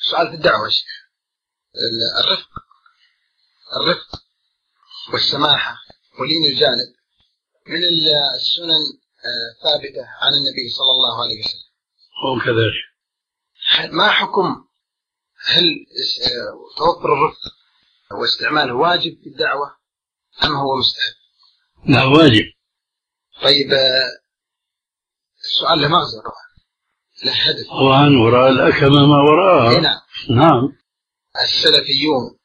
سؤال في الدعوة يا شيخ. الرفق والسماحة ولين الجانب من السنن ثابتة عن النبي صلى الله عليه وسلم. هو كذلك. ما حكم هل توفر الرفق واستعماله واجب في الدعوة أم هو مستحب؟ لا واجب. طيب السؤال له مغزى طبعا، له هدف. طبعا وراء الأكمة ما وراءها. نعم. نعم. السلفيون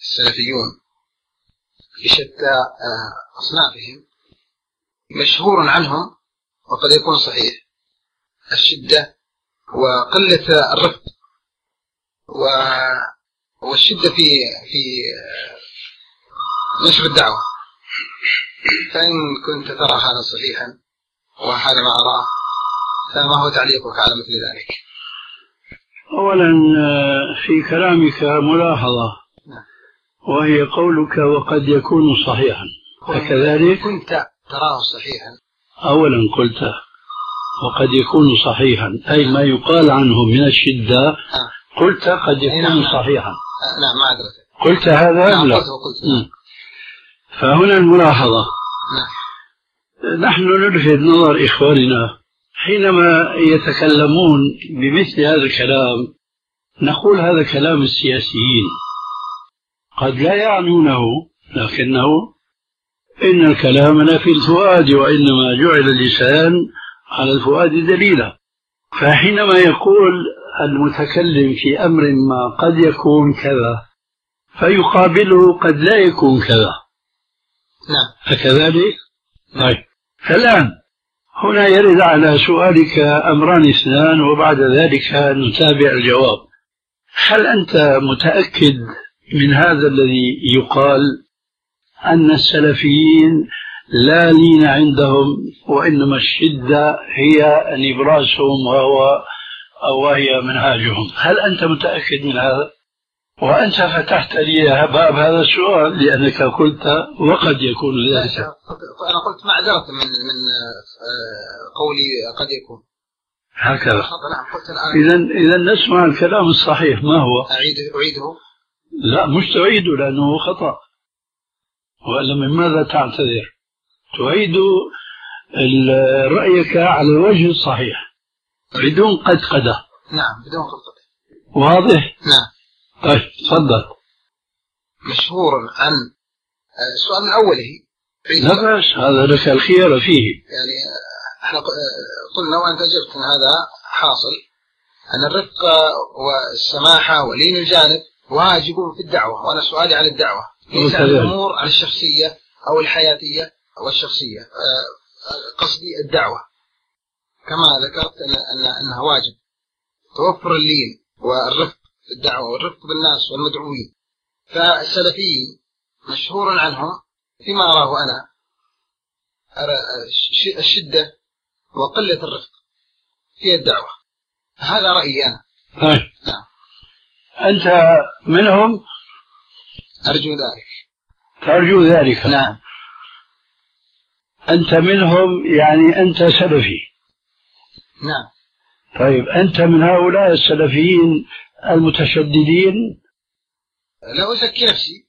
في شتى أصنافهم مشهور عنهم وقد يكون صحيح الشدة وقلة الرفق والشدة في نشر الدعوة. فإن كنت ترى هذا صحيحا وهذا ما أراه فما هو تعليقك على مثل ذلك؟ أولا في كلامك ملاحظة وهي قولك وقد يكون صحيحا، فكذلك كنت تراه صحيحا. أولا قلت وقد يكون صحيحا أي ما يقال عنه من الشدة. قلت قد يكون صحيحا. نعم ما أدرك. قلت هذا؟ نعم لا. قلت. فهنا الملاحظة. نعم. نحن نلفت نظر إخواننا حينما يتكلمون بمثل هذا الكلام، نقول هذا كلام السياسيين قد لا يعنونه، لكنه إن الكلام لا في الفؤاد وإنما جعل اللسان على الفؤاد دليلا. فحينما يقول المتكلم في أمر ما قد يكون كذا فيقابله قد لا يكون كذا. نعم. أكذلك؟ طيب فالآن هنا يرد على سؤالك أمران اثنان وبعد ذلك نتابع الجواب. هل أنت متأكد من هذا الذي يقال أن السلفيين لا لين عندهم وإنما الشدة هي نبراسهم وهي منهاجهم؟ هل أنت متأكد من هذا؟ وأنت فتحت لي باب هذا السؤال لأنك قلت وقد يكون ذلك. أنا قلت معذرة من قولي قد يكون هكذا. إذا نسمع الكلام الصحيح ما هو؟ أعيده؟ لا مش تعيده لأنه خطأ، وإلا من ماذا تعتذر؟ تعيد رأيك على الوجه الصحيح بدون قدقدة. نعم بدون قدقدة. واضح؟ نعم. طيب تفضل. مشهور عن السؤال من أوله. لا بأس، هذا لك الخيار فيه. يعني احنا قلنا وأنت أجبت أن هذا حاصل أن الرفق والسماحة ولين الجانب واجب في الدعوة، وأنا سؤالي عن الدعوة ليس عن الأمور عن الشخصية أو الحياتية والشخصية. قصدي الدعوة كما ذكرت أنها واجب توفر اللين والرفق في الدعوة والرفق بالناس والمدعوين. فالسلفيين مشهور عنهم فيما أراه أنا الشدة وقلة الرفق في الدعوة. هذا رأيي أنا. طيب. نعم. أنت منهم؟ أرجو ذلك. ترجو ذلك؟ نعم. أنت منهم يعني أنت سلفي. نعم. طيب أنت من هؤلاء السلفيين المتشددين؟ لا أزكي نفسي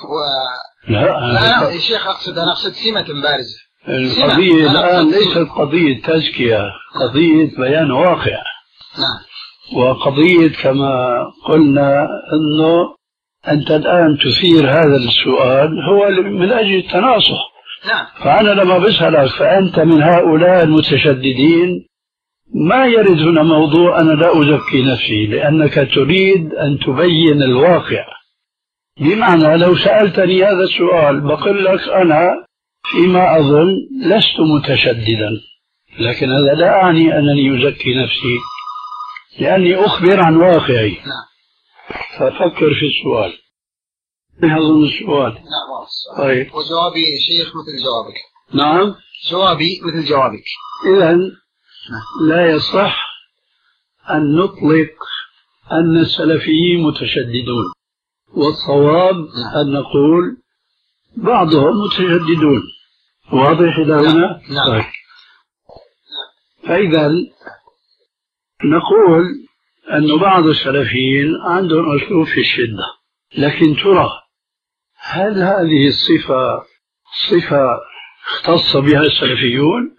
لا يا شيخ أنا أقصد سمة بارزة. القضية الآن ليست قضية تزكية، قضية بيان واقع. نعم. وقضية كما قلنا أنه أنت الآن تثير هذا السؤال هو من أجل التناصح. نعم. فأنا لما بسألك فأنت من هؤلاء المتشددين ما يرد هنا موضوع أنا لا أزكي نفسي، لأنك تريد أن تبين الواقع. بمعنى لو سألتني هذا السؤال بقول لك أنا فيما أظن لست متشددا، لكن هذا لا أعني أنني أزكي نفسي لأني أخبر عن واقعي. نعم. ففكر في السؤال. أظن السؤال. نعم. طيب. وجوابي شيخ مثل جوابك. نعم. جوابي مثل جوابك. إذن لا يصح أن نطلق أن السلفيين متشددون، والصواب أن نقول بعضهم متشددون. واضح إلى هنا؟ نعم. طيب. فإذا نقول أن بعض السلفيين عندهم أسلوب في الشدة، لكن ترى هل هذه الصفة صفة اختص بها السلفيون؟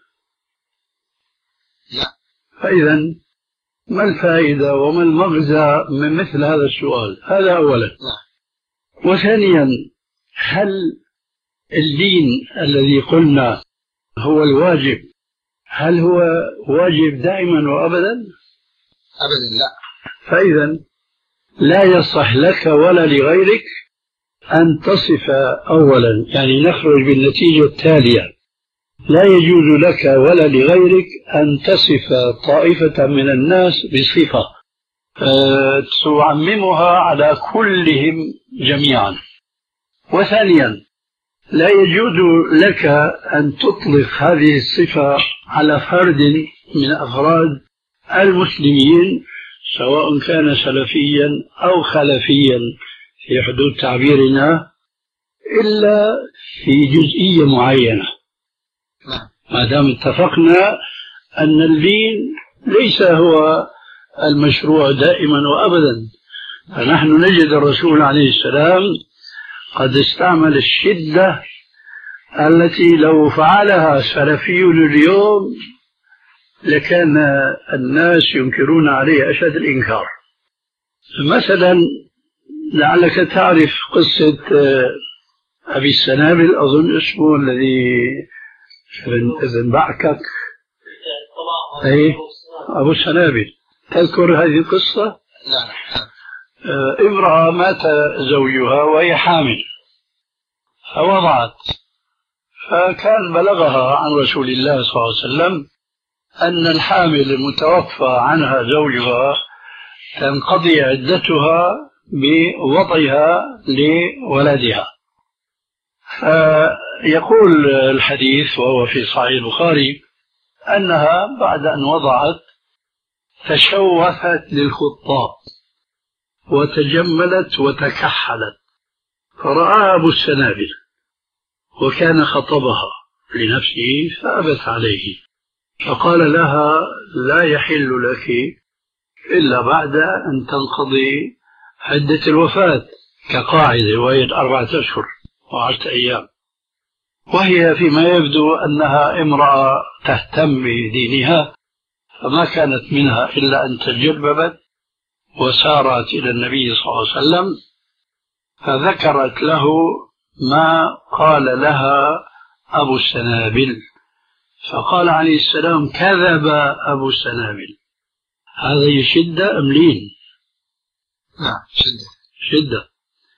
لا. فإذا ما الفائدة وما المغزى من مثل هذا السؤال؟ هذا أولا. لا. وثانيا، هل الدين الذي قلنا هو الواجب هل هو واجب دائما وأبدا؟ أبدا لا. فإذا لا يصح لك ولا لغيرك أن تصف أولا، يعني نخرج بالنتيجة التالية: لا يجوز لك ولا لغيرك أن تصف طائفة من الناس بصفة تعممها على كلهم جميعا. وثانيا، لا يجوز لك أن تطلق هذه الصفة على فرد من أفراد المسلمين، سواء كان سلفيا أو خلفيا في حدود تعبيرنا، إلا في جزئية معينة. ما دام اتفقنا أن الدين ليس هو المشروع دائما وأبدا، فنحن نجد الرسول عليه السلام قد استعمل الشدة التي لو فعلها سلفي اليوم لكان الناس ينكرون عليه أشد الإنكار. مثلا لعلك تعرف قصة أبي السنابل، أظن اسمه الذي ابن بعكك، أي أبو السنابل، تذكر هذه القصة؟ لا. امرأة مات زوجها وهي حامل فوضعت، فكان بلغها عن رسول الله صلى الله عليه وسلم أن الحامل المتوفى عنها زوجها تنقضي عدتها بوضعها لولدها. فيقول الحديث وهو في صحيح البخاري أنها بعد أن وضعت تشوفت للخطاب وتجملت وتكحلت، فرآها أبو السنابل وكان خطبها لنفسه فأبت عليه، فقال لها: لا يحل لك إلا بعد أن تنقضي عدة الوفاة كقاعدة، وهي 4 أشهر و10 أيام. وهي فيما يبدو أنها امرأة تهتم بدينها، فما كانت منها إلا أن تجببت وسارت إلى النبي صلى الله عليه وسلم، فذكرت له ما قال لها أبو السنابل، فقال عليه السلام: كذب أبو السنابل. هذا شدة أم لين؟ نعم، شدة.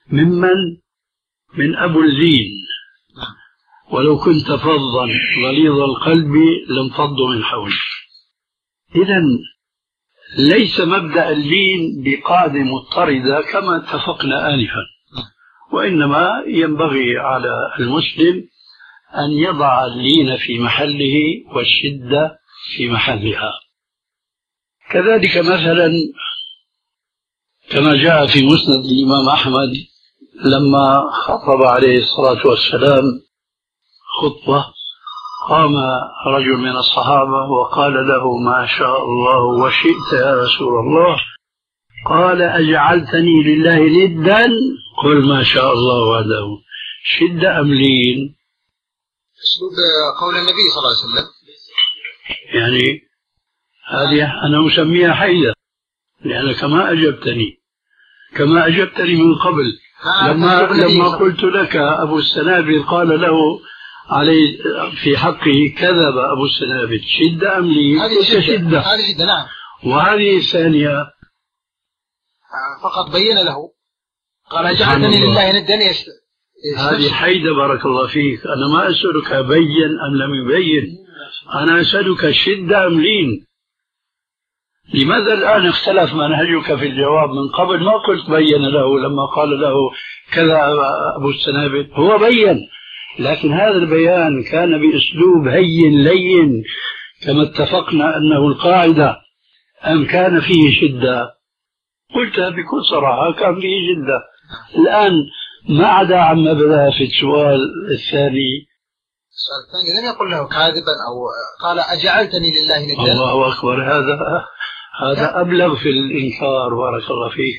من أبو اللين. ولو كنت فظا غليظ القلب لانفضوا من حولك. إذن ليس مبدأ اللين بقاعدة مضطردة كما اتفقنا آنفا، وإنما ينبغي على المسلم أن يضع اللين في محله والشدة في محلها. كذلك مثلا كما جاء في مسند الإمام أحمد لما خطب عليه الصلاة والسلام خطبة، قام رجل من الصحابة وقال له: ما شاء الله وشئت يا رسول الله. قال: أجعلتني لله ندا؟ قل ما شاء الله وحده. شدة أم لين؟ أسلوب قول النبي صلى الله عليه وسلم. يعني هذه أنا أسميها حيدة، لأنك ما أجبتني من قبل لما قلت لك أبو السنابل قال له عليه في حقه كذب أبو السنابل. شدة أم لين؟ هذه شدة. نعم. وهذه الثانية فقط بين له، قال: أجعلتني لله ندا. هذه حيدة. بارك الله فيك. أنا ما أسألك بين أم لم يبين، أنا أسألك شدة أم لين. لماذا الآن اختلف منهجك في الجواب؟ من قبل ما قلت بين له لما قال له كذا أبو السنابل، هو بين، لكن هذا البيان كان بأسلوب هين لين كما اتفقنا أنه القاعدة، أم كان فيه شدة؟ قلت بكل صراحة كان فيه شدة. الآن ما عدا عما بدأ في السؤال الثاني. السؤال الثاني لم يقل له كاذبا أو قال: أجعلتني لله ندا. الله أكبر. هذا أبلغ في الإنكار. بارك الله فيك.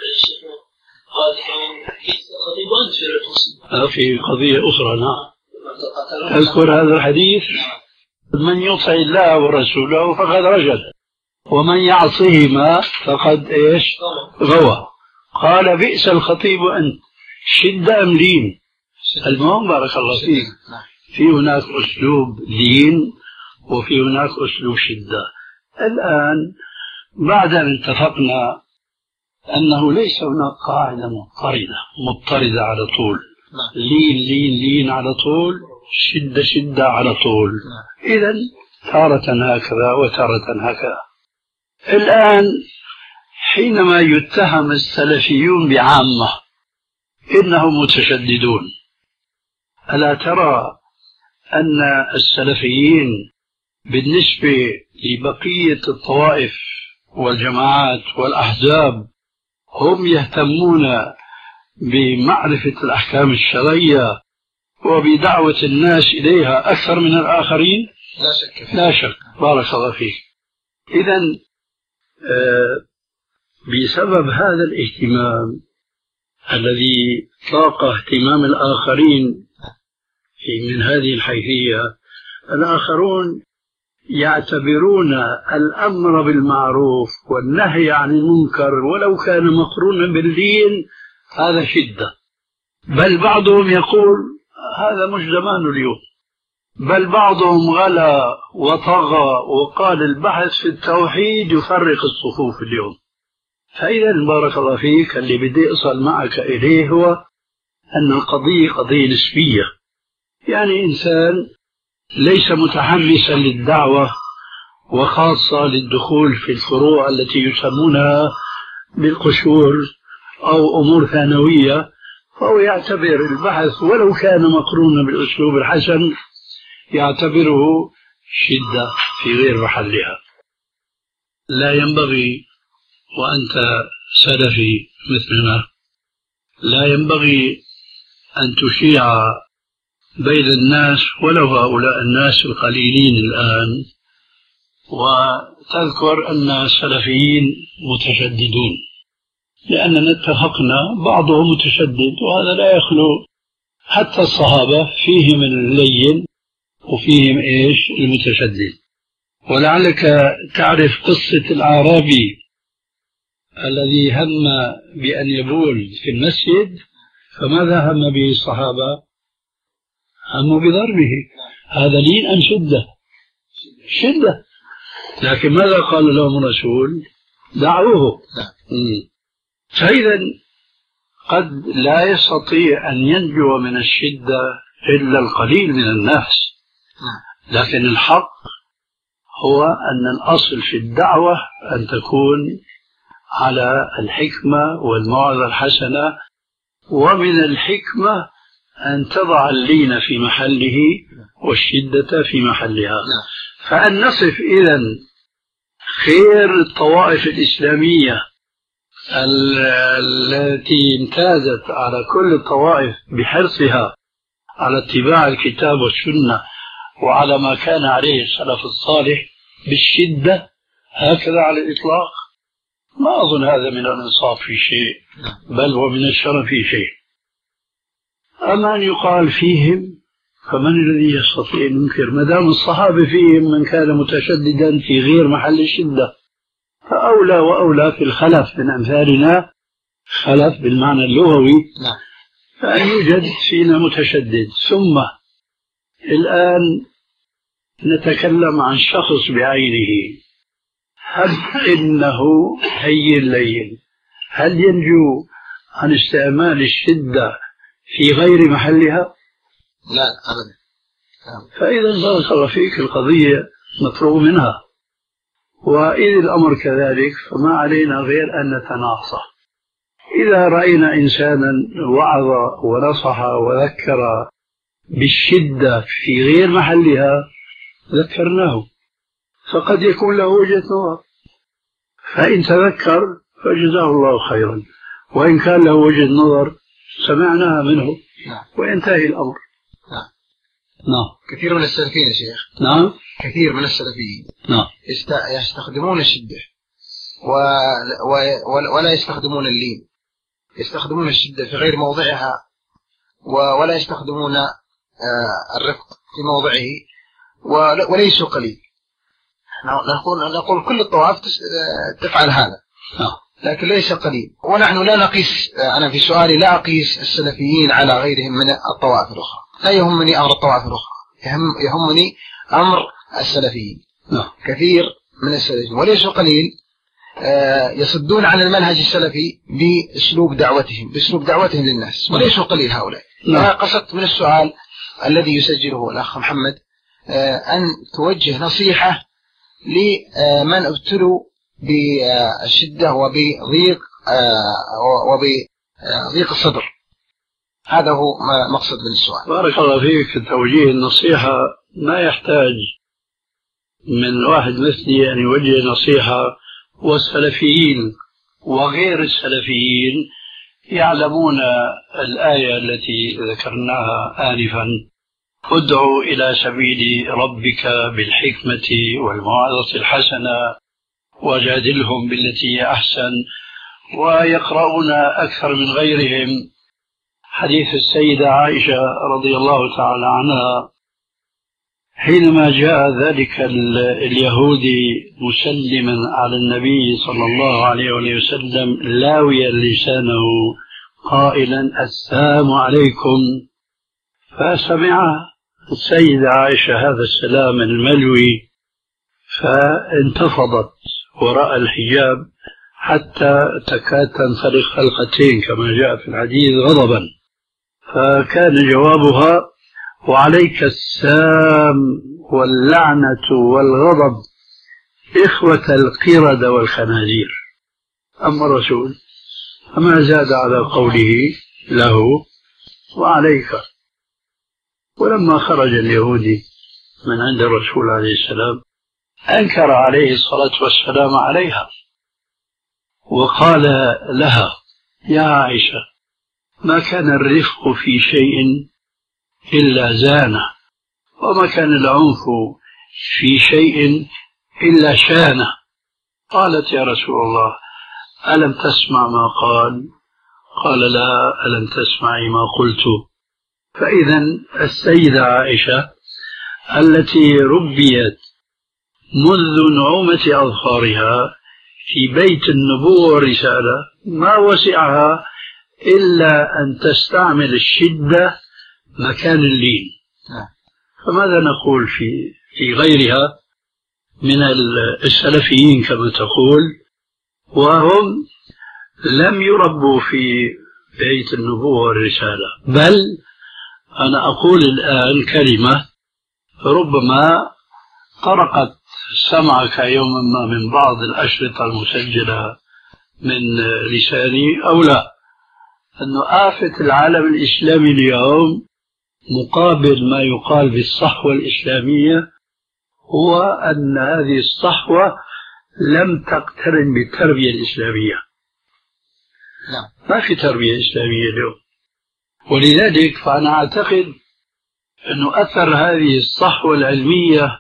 في قضية أخرى. نعم. أذكر هذا الحديث: من يطع الله ورسوله فقد رشد ومن يعصهما فقد إيش؟ غوى. قال: بئس الخطيب أنت، شد أم لين؟ المهم بارك الله فيك، في هناك أسلوب لين وفي هناك أسلوب شدة. الآن بعد أن اتفقنا أنه ليس هناك قاعدة مضطردة على طول، لين لين لين على طول، شدة شدة على طول، إذن تارة هكذا وتارة هكذا. الآن حينما يتهم السلفيون بعامة إنهم متشددون، ألا ترى أن السلفيين بالنسبة لبقية الطوائف والجماعات والأحزاب هم يهتمون بمعرفة الأحكام الشرعية وبدعوة الناس إليها أكثر من الآخرين؟ لا شك فيه. لا شك. بارك الله فيك. إذن بسبب هذا الاهتمام الذي طاق اهتمام الآخرين من هذه الحيثية، الآخرون يعتبرون الأمر بالمعروف والنهي عن المنكر ولو كان مقرونا بالدين هذا شدة، بل بعضهم يقول هذا مش زمان اليوم، بل بعضهم غلا وطغى وقال البحث في التوحيد يفرق الصفوف اليوم. فإذا بارك الله فيك، اللي بدي أصل معك إليه هو أن القضية قضية نسبية، يعني إنسان ليس متحمسا للدعوة وخاصة للدخول في الفروع التي يسمونها بالقشور أو أمور ثانوية، فهو يعتبر البحث ولو كان مقرونا بالأسلوب الحسن يعتبره شدة في غير محلها. لا ينبغي، وأنت سلفي مثلنا، لا ينبغي أن تشيع بين الناس ولو هؤلاء الناس القليلين الآن وتذكر أن السلفيين متشددون، لأننا اتفقنا بعضهم متشدد، وهذا لا يخلو حتى الصحابة فيهم اللين وفيهم إيش المتشدد. ولعلك تعرف قصة الأعرابي الذي هم بأن يبول في المسجد، فماذا هم به الصحابة؟ هموا بضربه. هذا لين أم شدة؟ شدة. لكن ماذا قال لهم الرسول؟ دعوه. فإذا قد لا يستطيع أن ينجو من الشدة إلا القليل من الناس، لكن الحق هو أن الأصل في الدعوة أن تكون على الحكمة والموعظة الحسنة، ومن الحكمة أن تضع اللين في محله والشدة في محلها. فأن نصف إذن خير الطوائف الإسلامية التي امتازت على كل الطوائف بحرصها على اتباع الكتاب والسنة وعلى ما كان عليه السلف الصالح بالشدة هكذا على الإطلاق، ما أظن هذا من الإنصاف في شيء، بل ومن الشرف في شيء. أما أن يقال فيهم، فمن الذي يستطيع أن ينكر؟ ما دام الصحابة فيهم من كان متشددا في غير محل الشدة، فأولى وأولى في الخلف من أمثالنا، خلف بالمعنى اللغوي، فأن يوجد فينا متشدد. ثم الآن نتكلم عن شخص بعينه، هل إنه هين لين، هل ينجو عن استعمال الشدة في غير محلها؟ لا أبدا. فإذا بارك الله فيك القضية مفروغ منها، وإذ الأمر كذلك فما علينا غير أن نتناصح. إذا رأينا إنسانا وعظ ونصح وذكر بالشدة في غير محلها ذكرناه، فقد يكون له وجهة نظر، فإن تذكر فجزاه الله خيرا، وإن كان له وجهة نظر سمعناها منه وينتهي الأمر. كثير من السلفيين يا شيخ، كثير من السلفيين نعم يستخدمون الشدة ولا يستخدمون اللين، يستخدمون الشدة في غير موضعها، ولا يستخدمون الرفق في موضعه، وليسوا قليل. نقول كل الطوائف تفعل هذا، لكن ليس قليل. ونحن لا نقيس، أنا في سؤالي لا أقيس السلفيين على غيرهم من الطوائف الأخرى، لا يهمني أمر الطوائف الأخرى، يهمني أمر السلفيين. كثير من السلفيين وليسوا قليل يصدون عن المنهج السلفي بأسلوب دعوتهم للناس، وليسوا قليل هؤلاء. قصدت من السؤال الذي يسجله الأخ محمد أن توجه نصيحة لمن ابتلوا بالشدة وبضيق الصدر. هذا هو مقصد من السؤال. بارك الله فيك. توجيه النصيحة ما يحتاج من واحد مثلي أن يوجه نصيحة، والسلفيين وغير السلفيين يعلمون الآية التي ذكرناها آنفا: ادعوا إلى سبيل ربك بالحكمة والموعظة الحسنة وجادلهم بالتي هي أحسن. ويقرؤون أكثر من غيرهم حديث السيدة عائشة رضي الله تعالى عنها حينما جاء ذلك اليهودي مسلما على النبي صلى الله عليه وسلم لاويا لسانه قائلا: السلام عليكم. فسمع السيدة عائشة هذا السلام الملوي فانتفضت وراء الحجاب حتى تكاد تنفرق خلقتين كما جاء في الحديث غضبا. فكان جوابها: وعليك السام واللعنة والغضب إخوة القردة والخنازير. أما الرسول فما زاد على قوله له وعليك. ولما خرج اليهودي من عند الرسول عليه السلام أنكر عليه الصلاة والسلام عليها وقال لها: يا عائشة، ما كان الرفق في شيء إلا زانه، وما كان العنف في شيء إلا شانه. قالت: يا رسول الله، ألم تسمع ما قال؟ قال: لا، ألم تسمعي ما قلت؟ فإذا السيدة عائشة التي ربيت منذ نعومة أظفارها في بيت النبوة والرسالة ما وسعها إلا أن تستعمل الشدة مكان اللين. فماذا نقول في غيرها من السلفيين كما تقول، وهم لم يربوا في بيت النبوة والرسالة؟ بل أنا أقول الآن كلمة ربما طرقت سمعك يوما ما من بعض الأشرطة المسجلة من لساني أو لا، أن آفة العالم الإسلامي اليوم مقابل ما يقال بالصحوة الإسلامية هو أن هذه الصحوة لم تقترن بالتربية الإسلامية. ما في تربية إسلامية اليوم. ولذلك فأنا أعتقد أن أثر هذه الصحوة العلمية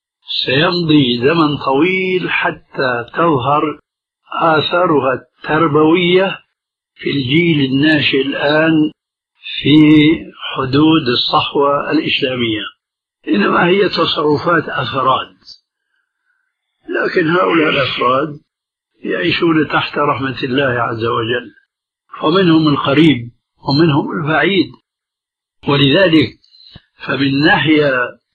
سيمضي زمن طويل حتى تظهر آثارها التربوية في الجيل الناشئ الآن في حدود الصحوة الإسلامية، إنما هي تصرفات أفراد. لكن هؤلاء الأفراد يعيشون تحت رحمة الله عز وجل، ومنهم القريب ومنهم البعيد. ولذلك فمن ناحية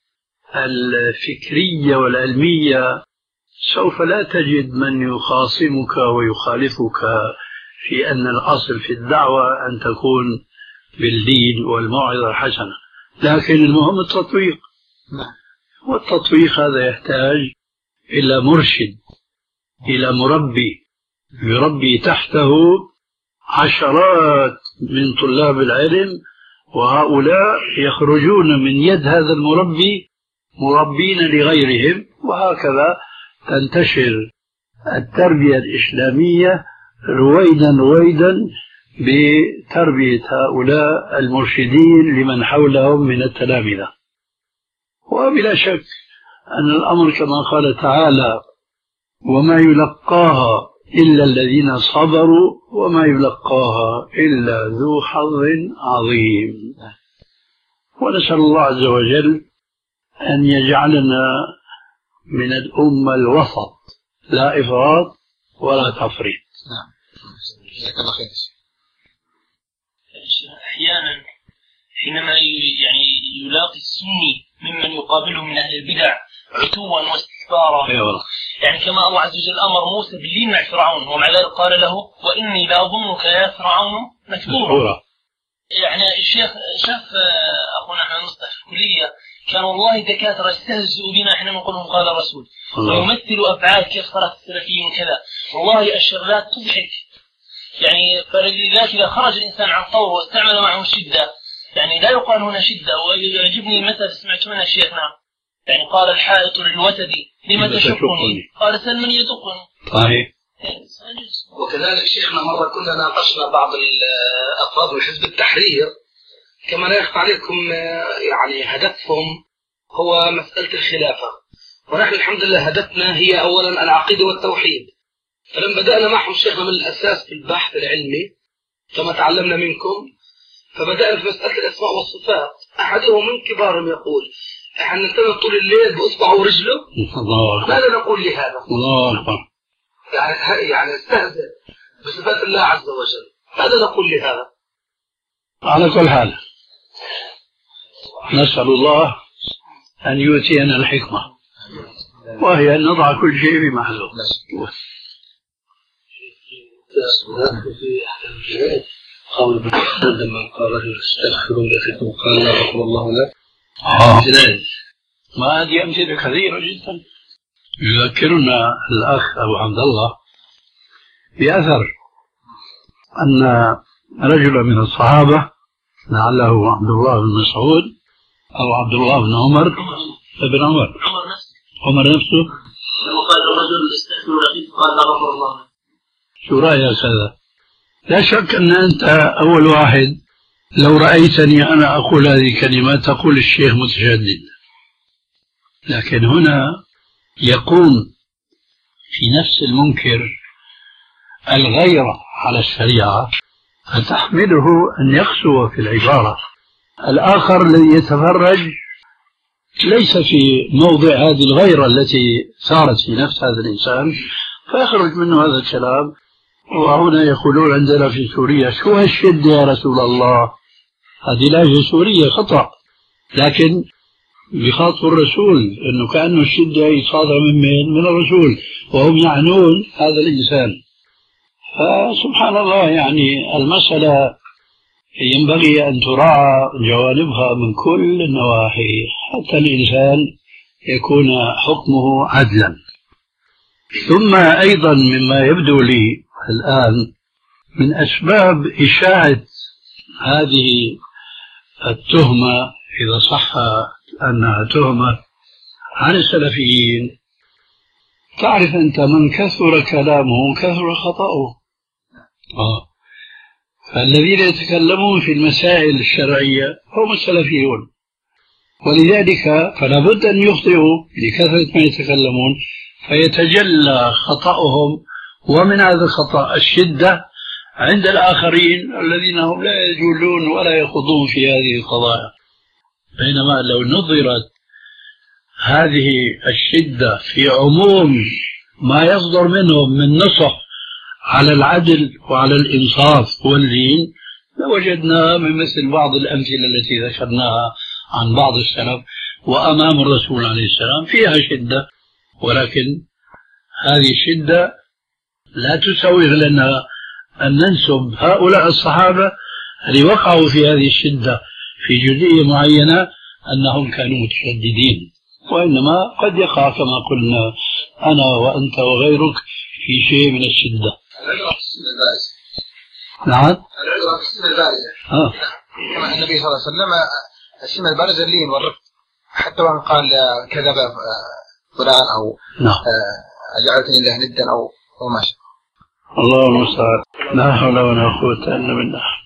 الفكرية والعلمية سوف لا تجد من يخاصمك ويخالفك في أن الأصل في الدعوة أن تكون بالدين والموعظة الحسنة، لكن المهم التطبيق. والتطبيق هذا يحتاج إلى مرشد، إلى مربي يربي تحته عشرات من طلاب العلم، وهؤلاء يخرجون من يد هذا المربي مربين لغيرهم، وهكذا تنتشر التربية الإسلامية رويدا بتربية هؤلاء المرشدين لمن حولهم من التلامذة. وبلا شك أن الأمر كما قال تعالى: وما يلقاها إلا الذين صبروا وما يلقاها إلا ذو حظ عظيم. ونسأل الله عز وجل أن يجعلنا من الأمة الوسط، لا إفراط ولا تفريط. نعم. جزاك الله خير. أحيانا حينما يلاقي السني ممن يقابله من أهل البدع عتوا واستكبارا، يعني كما الله عز وجل أمر موسى باللين مع فرعون، ومع ذلك قال له وإني لأظنك يا فرعون مكذوبا. يعني الشيخ شاف أخونا أحمد مصطفى في الكلية كان والله دكاترة يستهزئوا بنا حينما نقول لهم قال الرسول، ويمثلوا أفعال كيف صارت السلفيين وكذا. والله الشغلات تضحك. يعني فلذلك إذا خرج الإنسان عن طوره واستعمل معه الشدة، يعني لا يقال هنا شدة. ويعجبني مثل سمعت منه شيخنا، يعني قال الحائط للوتد لما تشقني؟ قال سل من يدقني. صحيح. وكذلك شيخنا مرة كنا ناقشنا بعض الأفراد من حزب التحرير، كما لا يخفى عليكم يعني هدفهم هو مسألة الخلافة، ونحن الحمد لله هدفنا هي أولا العقيدة والتوحيد. فلما بدأنا معهم شيخنا من الأساس في البحث العلمي كما تعلمنا منكم، فبدأنا في مسألة الأسماء والصفات. أحدهم من كبارهم يقول احنا ننتظر طول الليل بأصبعه ورجله. ماذا نقول لهذا؟ الله أكبر. يعني استهزئ بصفات الله عز وجل، ماذا نقول لهذا؟ على كل حال نسأل الله أن يؤتينا الحكمة، وهي أن نضع كل شيء في محله. في أحكام الجنائز قول ابن مسعود لما قال رجل استغفر لأخيكم قال لا غفر الله لك. ما هذه أمثلة كثيرة جدا. يذكرنا الأخ أبو حمد الله بأثر أن رجلا من الصحابة لعله عبد الله بن مسعود أو عبد الله بن عمر ابن عمر نفسه لما قال الرجل استغفر لأخيكم قال لا غفر الله لك. شو رأيك هذا؟ لا شك أن أنت أول واحد لو رأيتني أنا أقول هذه الكلمات تقول الشيخ متشدد، لكن هنا يقوم في نفس المنكر الغيرة على الشريعة فتحمله أن يقسو في العبارة. الآخر الذي يتفرج ليس في موضع هذه الغيرة التي صارت في نفس هذا الإنسان فيخرج منه هذا الكلام. وهنا يقولون عندنا في سوريا شو هالشدة يا رسول الله؟ هذه لهجة سورية خطأ، لكن بخاطب الرسول أنه كأنه الشدة صادرة من الرسول، وهم يعنون هذا الإنسان. فسبحان الله، يعني المسألة ينبغي أن تراعى جوانبها من كل النواحي حتى الإنسان يكون حكمه عدلا. ثم أيضا مما يبدو لي الآن من أسباب إشاعة هذه التهمة، إذا صح أنها تهمة عن السلفيين، تعرف أنت من كثر كلامه كثر خطأه. فالذين يتكلمون في المسائل الشرعية هم السلفيون، ولذلك فلا بد أن يخطئوا لكثرة ما يتكلمون فيتجلى خطأهم، ومن هذا الخطأ الشدة عند الآخرين الذين هم لا يجولون ولا يخوضون في هذه القضايا. بينما لو نظرت هذه الشدة في عموم ما يصدر منهم من نصح على العدل وعلى الإنصاف والدين لوجدنا من مثل بعض الأمثلة التي ذكرناها عن بعض السلف وأمام الرسول عليه السلام فيها شدة، ولكن هذه الشدة لا تسوغ لنا أن ننسب هؤلاء الصحابة اللي وقعوا في هذه الشدة في جزئية معينة أنهم كانوا متشددين، وإنما قد يقع كما قلنا أنا وأنت وغيرك في شيء من الشدة. العبرة في السنة البارزة. نعم. العبرة في السنة البارزة. كما النبي صلى الله عليه وسلم السنة البارزة اللين والرفق، حتى وان قال كذب فلان أو أجعلتني الله ندا أو ما شاء. الله المستعان. لا حول ولا قوة إلا بالله.